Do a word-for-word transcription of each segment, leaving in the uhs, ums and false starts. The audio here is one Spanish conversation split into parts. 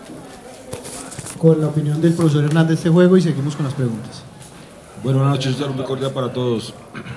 con la opinión del profesor Hernández de este juego y seguimos con las preguntas. Buenas noches, un saludo cordial para todos.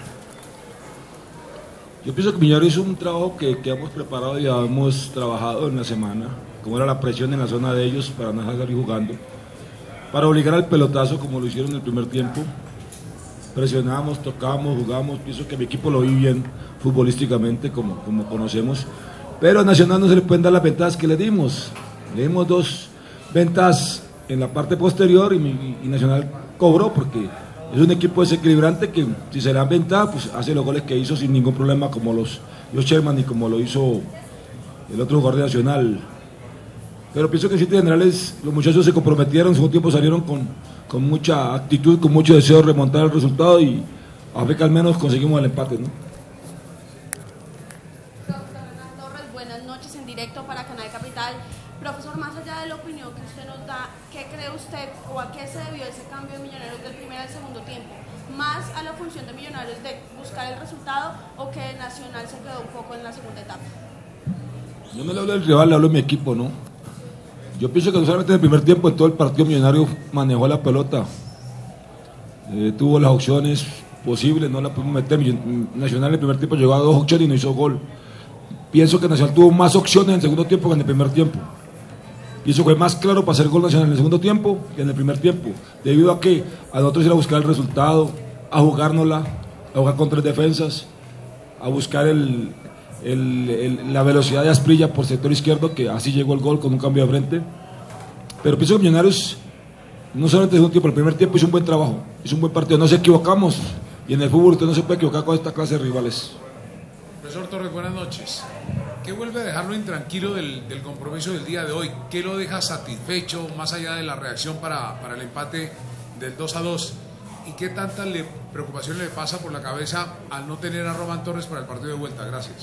Yo pienso que Millonarios hizo un trabajo que, que hemos preparado y hemos trabajado en la semana, como era la presión en la zona de ellos para no salir jugando, para obligar al pelotazo como lo hicieron en el primer tiempo. Presionábamos, tocábamos, jugábamos, pienso que mi equipo lo vi bien futbolísticamente como, como conocemos, pero a Nacional no se le pueden dar las ventajas que le dimos. Le dimos dos ventajas en la parte posterior y, y, y Nacional cobró porque es un equipo desequilibrante que si se le dan ventaja pues hace los goles que hizo sin ningún problema, como los hizo Sherman y como lo hizo el otro jugador de Nacional. Pero pienso que en siete generales los muchachos se comprometieron, en su tiempo salieron con, con mucha actitud, con mucho deseo de remontar el resultado y a ver que al menos conseguimos el empate, ¿no? Doctor Hernán Torres, buenas noches en directo para Canal Capital. Profesor, más allá de la opinión que usted nos da, ¿qué cree usted o a qué se debió ese cambio de Millonarios del primer al segundo tiempo? ¿Más a la función de Millonarios de buscar el resultado o que Nacional se quedó un poco en la segunda etapa? Yo no le hablo del rival, le hablo de mi equipo, ¿no? Yo pienso que no solamente en el primer tiempo, en todo el partido Millonario manejó la pelota, eh, tuvo las opciones posibles, no la pudimos meter. Nacional en el primer tiempo llegó a dos opciones y no hizo gol. Pienso que Nacional tuvo más opciones en el segundo tiempo que en el primer tiempo. Pienso que fue más claro para hacer gol Nacional en el segundo tiempo que en el primer tiempo, debido a que a nosotros ir a buscar el resultado, a jugárnosla, a jugar con tres defensas, a buscar el, el, el, la velocidad de Asprilla por sector izquierdo, que así llegó el gol con un cambio de frente. Pero pienso que Millonarios, no solamente en el segundo tiempo, el primer tiempo hizo un buen trabajo, hizo un buen partido, no se equivocamos, y en el fútbol usted no se puede equivocar con esta clase de rivales. Profesor Torres, buenas noches. ¿Qué vuelve a dejarlo intranquilo del, del compromiso del día de hoy? ¿Qué lo deja satisfecho más allá de la reacción para, para el empate del dos a dos? ¿Y qué tanta le, preocupación le pasa por la cabeza al no tener a Román Torres para el partido de vuelta? Gracias.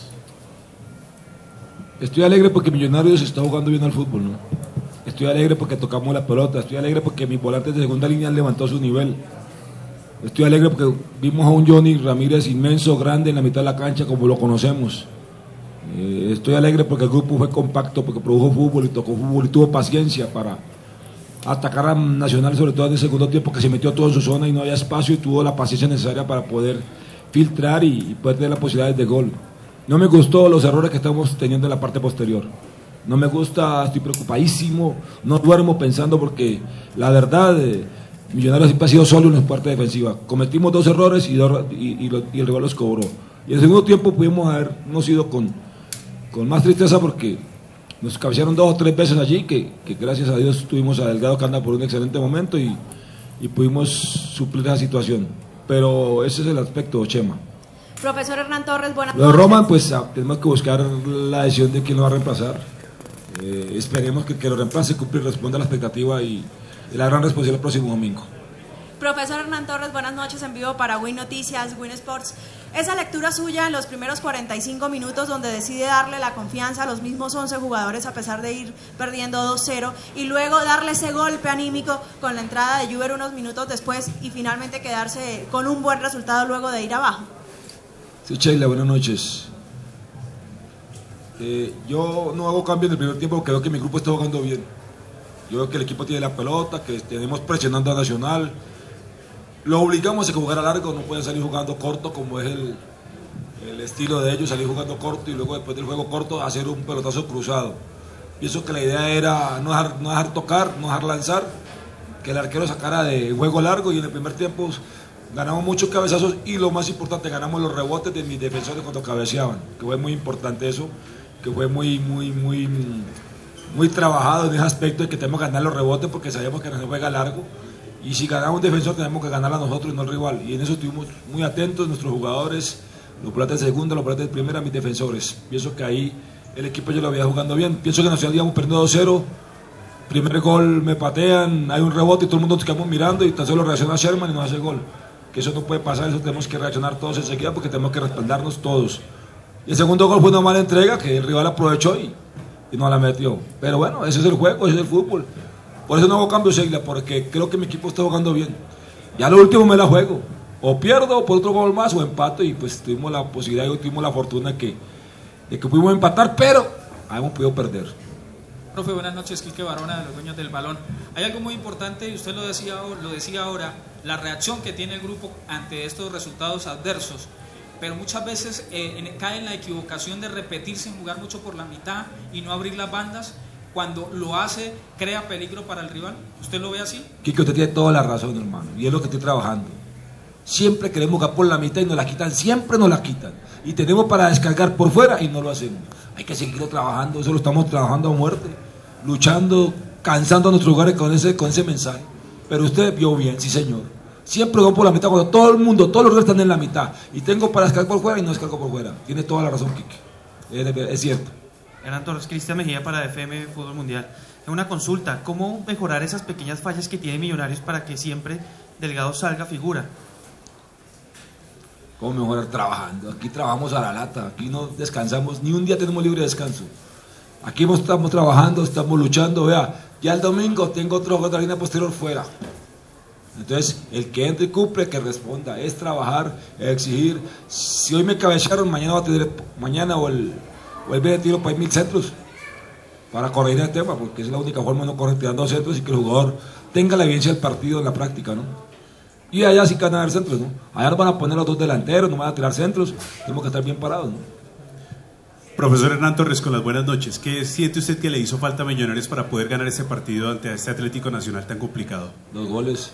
Estoy alegre porque Millonarios está jugando bien al fútbol, ¿no? Estoy alegre porque tocamos la pelota, estoy alegre porque mis volantes de segunda línea levantó su nivel. Estoy alegre porque vimos a un Johnny Ramírez inmenso, grande en la mitad de la cancha como lo conocemos. Eh, estoy alegre porque el grupo fue compacto, porque produjo fútbol y tocó fútbol y tuvo paciencia para atacar a Nacional, sobre todo en el segundo tiempo, que se metió todo en su zona y no había espacio, y tuvo la paciencia necesaria para poder filtrar y, y poder tener las posibilidades de gol. No me gustó los errores que estamos teniendo en la parte posterior. No me gusta, estoy preocupadísimo, no duermo pensando porque la verdad, eh, Millonarios siempre ha sido solo en la parte defensiva. Cometimos dos errores y, dos, y, y, lo, y el rival los cobró. Y en el segundo tiempo pudimos habernos ido con, con más tristeza porque nos cabecearon dos o tres veces allí, que, que gracias a Dios tuvimos a Delgado que anda por un excelente momento y, y pudimos suplir esa situación. Pero ese es el aspecto, Chema. Profesor Hernán Torres, buenas noches. Lo de Roman, pues tenemos que buscar la decisión de quién lo va a reemplazar. Eh, esperemos que, que lo reemplace, cumplir, responda a la expectativa y, y la gran responsabilidad el próximo domingo. Profesor Hernán Torres, buenas noches en vivo para Win Noticias, Win Sports. Esa lectura suya en los primeros cuarenta y cinco minutos donde decide darle la confianza a los mismos once jugadores a pesar de ir perdiendo dos cero y luego darle ese golpe anímico con la entrada de Juber unos minutos después y finalmente quedarse con un buen resultado luego de ir abajo. Sí, Sheila, buenas noches. Eh, yo no hago cambios en el primer tiempo porque veo que mi grupo está jugando bien. Yo veo que el equipo tiene la pelota, que tenemos presionando a Nacional. Lo obligamos a que jugara largo, no pueden salir jugando corto como es el, el estilo de ellos, salir jugando corto y luego después del juego corto hacer un pelotazo cruzado. Pienso que la idea era no dejar, no dejar tocar, no dejar lanzar, que el arquero sacara de juego largo y en el primer tiempo ganamos muchos cabezazos y lo más importante, ganamos los rebotes de mis defensores cuando cabeceaban, que fue muy importante eso, que fue muy, muy, muy, muy trabajado en ese aspecto de que tenemos que ganar los rebotes porque sabemos que no se juega largo. Y si ganamos un defensor tenemos que ganar a nosotros y no al rival. Y en eso estuvimos muy atentos nuestros jugadores, los volantes de segunda, los volantes de primera, mis defensores. Pienso que ahí el equipo yo lo había jugando bien. Pienso que Nacional íbamos perdiendo dos cero. Primer gol me patean, hay un rebote y todo el mundo nos quedamos mirando y tan solo reacciona Sherman y nos hace gol. Que eso no puede pasar, eso tenemos que reaccionar todos enseguida porque tenemos que respaldarnos todos. Y el segundo gol fue una mala entrega que el rival aprovechó y, y no la metió. Pero bueno, ese es el juego, ese es el fútbol. Por eso no hago cambio, Sheila, porque creo que mi equipo está jugando bien. Ya lo último me la juego. O pierdo por otro gol más o empato y pues tuvimos la posibilidad y tuvimos la fortuna que, de que pudimos empatar, pero hemos podido perder. Profe, buenas noches, Quique Barona de los Dueños del Balón. Hay algo muy importante y usted lo decía, lo decía ahora, la reacción que tiene el grupo ante estos resultados adversos. Pero muchas veces eh, en, cae en la equivocación de repetirse en jugar mucho por la mitad y no abrir las bandas. Cuando lo hace, crea peligro para el rival. ¿Usted lo ve así? Quique, usted tiene toda la razón, hermano, y es lo que estoy trabajando. Siempre queremos jugar por la mitad y nos la quitan, siempre nos la quitan. Y tenemos para descargar por fuera y no lo hacemos. Hay que seguirlo trabajando, eso lo estamos trabajando a muerte, luchando, cansando a nuestros lugares con ese, con ese mensaje. Pero usted vio bien, sí señor. Siempre vamos por la mitad, cuando todo el mundo, todos los reyes están en la mitad. Y tengo para descargar por fuera y no descargo por fuera. Tiene toda la razón, Quique. Es, es cierto. Hernán Torres, Cristian Mejía para F M Fútbol Mundial. Una consulta, ¿cómo mejorar esas pequeñas fallas que tiene Millonarios para que siempre Delgado salga figura? ¿Cómo mejorar? Trabajando. Aquí trabajamos a la lata, aquí no descansamos, ni un día tenemos libre descanso. Aquí estamos trabajando, estamos luchando, vea, ya el domingo tengo otro juego de la línea posterior fuera. Entonces, el que entre y cumple, que responda, es trabajar, exigir. Si hoy me cabecearon, mañana va a tener, mañana o el, o el de tiro para ir mil centros, para corregir el tema, porque es la única forma de no correr tirando centros y que el jugador tenga la evidencia del partido en la práctica, ¿no? Y allá sí que van a dar centros, ¿no? Allá nos van a poner los dos delanteros, no van a tirar centros, tenemos que estar bien parados, ¿no? Profesor Hernán Torres, con las buenas noches. ¿Qué siente usted que le hizo falta a Millonarios para poder ganar ese partido ante este Atlético Nacional tan complicado? Los goles,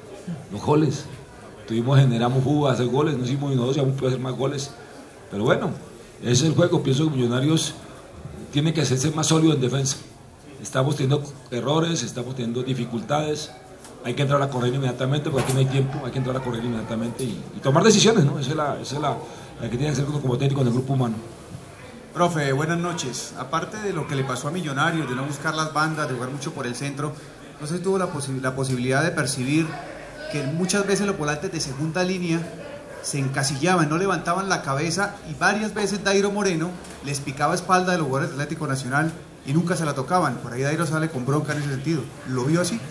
los goles. Tuvimos, generamos jugadas, hacer goles, no hicimos ni dos, ya puede hacer más goles. Pero bueno, ese es el juego. Pienso que Millonarios tiene que hacerse más sólido en defensa. Estamos teniendo errores, estamos teniendo dificultades. Hay que entrar a correr inmediatamente, porque aquí no hay tiempo, hay que entrar a correr inmediatamente y, y tomar decisiones, ¿no? Esa es la, esa es la, la que tiene que hacer uno como técnico en el grupo humano. Profe, buenas noches. Aparte de lo que le pasó a Millonarios, de no buscar las bandas, de jugar mucho por el centro, no sé si tuvo la, posi la posibilidad de percibir que muchas veces los volantes de segunda línea se encasillaban, no levantaban la cabeza y varias veces Dairo Moreno les picaba espalda de los jugadores del Atlético Nacional y nunca se la tocaban. Por ahí Dairo sale con bronca en ese sentido. ¿Lo vio así?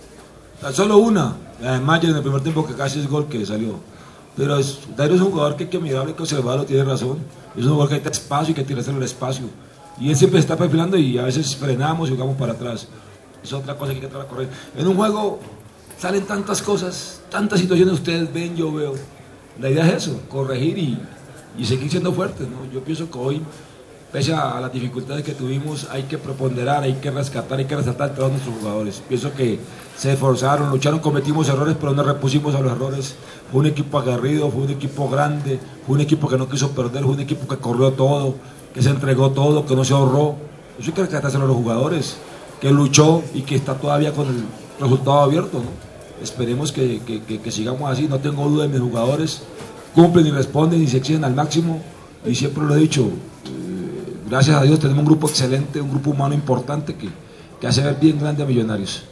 Tan solo una, la de Mayer en el primer tiempo, que casi es gol que salió. Pero es, Dairo es un jugador que hay que mirarlo, hay que observarlo, tiene razón. Es un jugador que hay espacio y que tiene que hacer el espacio. Y él siempre se está perfilando y a veces frenamos y jugamos para atrás. Es otra cosa que hay que tratar a correr. En un juego salen tantas cosas, tantas situaciones, ustedes ven, yo veo. La idea es eso, corregir y, y seguir siendo fuertes, ¿no? Yo pienso que hoy, pese a las dificultades que tuvimos, hay que preponderar, hay que rescatar, hay que resaltar a todos nuestros jugadores. Pienso que se esforzaron, lucharon, cometimos errores, pero no repusimos a los errores. Fue un equipo aguerrido, fue un equipo grande, fue un equipo que no quiso perder, fue un equipo que corrió todo, que se entregó todo, que no se ahorró. Eso hay que rescatárselo a los jugadores, que luchó y que está todavía con el resultado abierto, ¿no? Esperemos que, que, que, que sigamos así, no tengo duda de mis jugadores, cumplen y responden y se exigen al máximo, y siempre lo he dicho, eh, gracias a Dios tenemos un grupo excelente, un grupo humano importante que, que hace ver bien grande a Millonarios.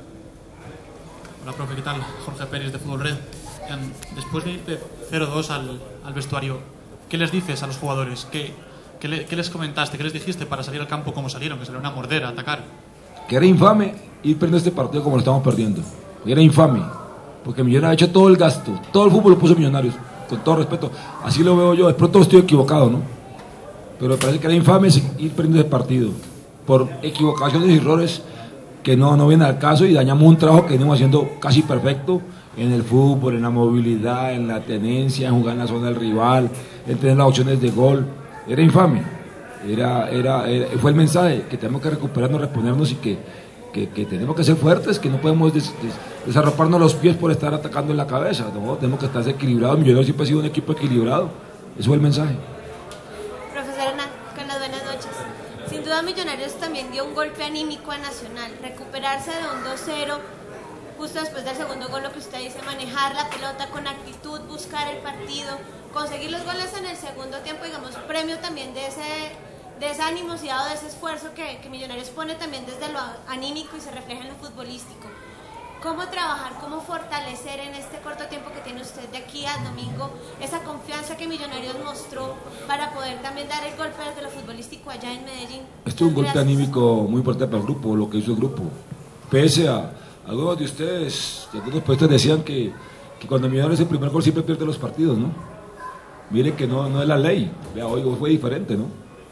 Hola, profe, ¿qué tal? Jorge Pérez de Fútbol Red. Después de irte cero dos al, al vestuario, ¿qué les dices a los jugadores? ¿Qué, qué, le, ¿Qué les comentaste? ¿Qué les dijiste para salir al campo como salieron? Que salieron a morder, a atacar. Que era infame ir perdiendo este partido como lo estamos perdiendo. Era infame, porque Millonarios ha hecho todo el gasto, todo el fútbol lo puso Millonarios, con todo respeto. Así lo veo yo, de pronto estoy equivocado, ¿no? Pero me parece que era infame ir perdiendo ese partido, por equivocaciones y errores que no, no vienen al caso, y dañamos un trabajo que venimos haciendo casi perfecto en el fútbol, en la movilidad, en la tenencia, en jugar en la zona del rival, en tener las opciones de gol. Era infame, era, era, era, fue el mensaje que tenemos que recuperarnos, reponernos y que Que, que tenemos que ser fuertes, que no podemos des, des, desarroparnos los pies por estar atacando en la cabeza, ¿no? Tenemos que estar equilibrados. Millonarios siempre ha sido un equipo equilibrado, eso es el mensaje. Profesor Hernán, con las buenas noches. Sin duda Millonarios también dio un golpe anímico a Nacional, recuperarse de un dos cero justo después del segundo gol, lo que usted dice, manejar la pelota con actitud, buscar el partido, conseguir los goles en el segundo tiempo, digamos, premio también de ese... de esa animosidad o de ese esfuerzo que, que Millonarios pone también desde lo anímico y se refleja en lo futbolístico. ¿Cómo trabajar, cómo fortalecer en este corto tiempo que tiene usted de aquí al domingo esa confianza que Millonarios mostró para poder también dar el golpe desde lo futbolístico allá en Medellín? Esto es un golpe anímico muy importante para el grupo, lo que hizo el grupo. Pese a algunos de ustedes, de algunos periodistas decían que, que cuando Millonarios el primer gol siempre pierde los partidos, ¿no? Miren que no, no es la ley, vea, hoy fue diferente, ¿no?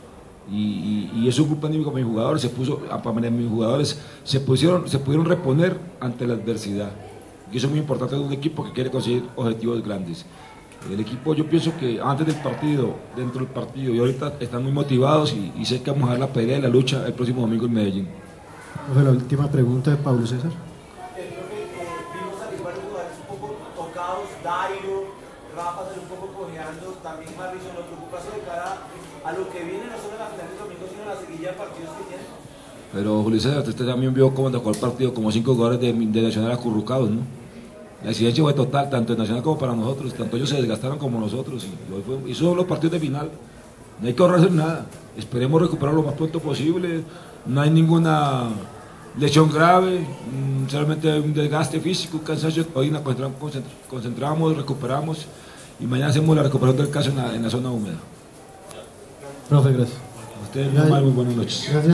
Y, y, y eso es culpa de mis jugadores, se puso, para mis jugadores se pusieron, se pudieron reponer ante la adversidad. Y eso es muy importante en un equipo que quiere conseguir objetivos grandes. El equipo, yo pienso que antes del partido, dentro del partido y ahorita están muy motivados y, y sé que vamos a dar la pelea y la lucha el próximo domingo en Medellín. Profe, la última pregunta de Pablo César. Vimos a varios jugadores un poco tocados, Dairo, Rafa se un poco cojeando, también Harrison, ¿lo preocupa de cara a lo que viene no solo en la final del domingo, sino en la seguilla de partidos que tiene? Pero Julio César, usted también vio cómo tocó el partido, como cinco jugadores de, de Nacional acurrucados, ¿no? La exigencia fue total, tanto en Nacional como para nosotros, tanto ellos se desgastaron como nosotros, y, fue, y eso son los partidos de final, no hay que ahorrarse nada, esperemos recuperar lo más pronto posible, no hay ninguna lesión grave, solamente un desgaste físico, un cansancio, hoy nos concentramos, recuperamos, y mañana hacemos la recuperación del caso en la, en la zona húmeda. Profe, gracias. A ustedes muy, muy buenas noches. Gracias.